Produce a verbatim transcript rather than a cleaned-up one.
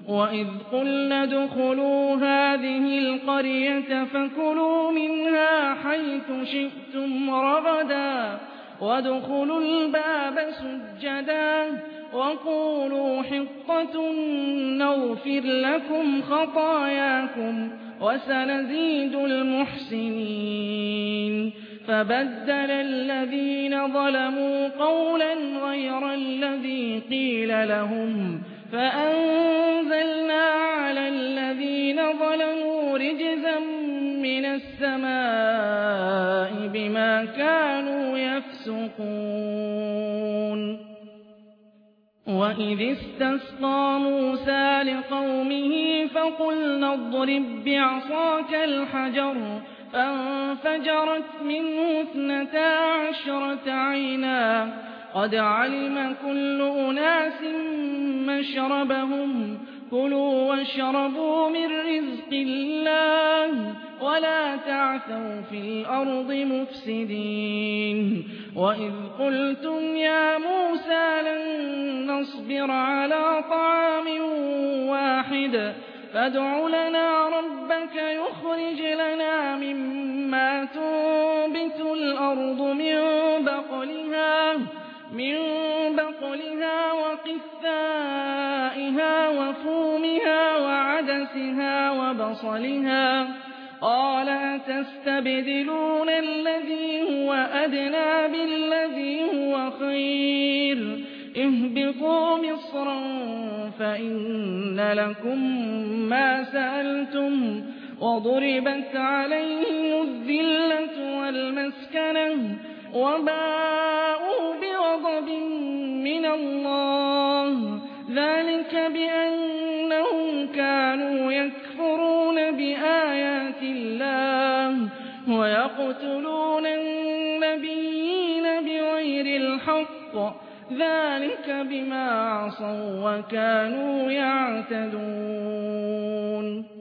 وإذ قلنا ادخلوا هذه القرية فكلوا منها حيث شئتم رغدا وادخلوا الباب سجدا وقولوا حطة نغفر لكم خطاياكم وسنزيد المحسنين فبدل الذين ظلموا قولا غير الذي قيل لهم فأنزلنا على الذين ظلموا رجزا من السماء بما كانوا يفسقون وإذ استسقى موسى لقومه فقلنا اضرب بعصاك الحجر فانفجرت منه اثنتا عشرة عينا قد علم كل أناس مشربهم كلوا واشربوا من رزق الله ولا تعثوا في الأرض مفسدين وإذ قلتم يا موسى لن نصبر على طعام واحد فادع لنا ربك يخرج لنا مما تنبت الأرض من بقلها من بقلها وقثائها وفومها وعدسها وبصلها قال أتستبدلون الذي هو أدنى بالذي هو خير اهبطوا مصرا فإن لكم ما سألتم وضربت عليهم الذلة والمسكنة وباءوا بغضب من الله ذلك بأنهم كانوا يكفرون بآيات الله ويقتلون النبيين بغير الحق ذلك بما عصوا وكانوا يعتدون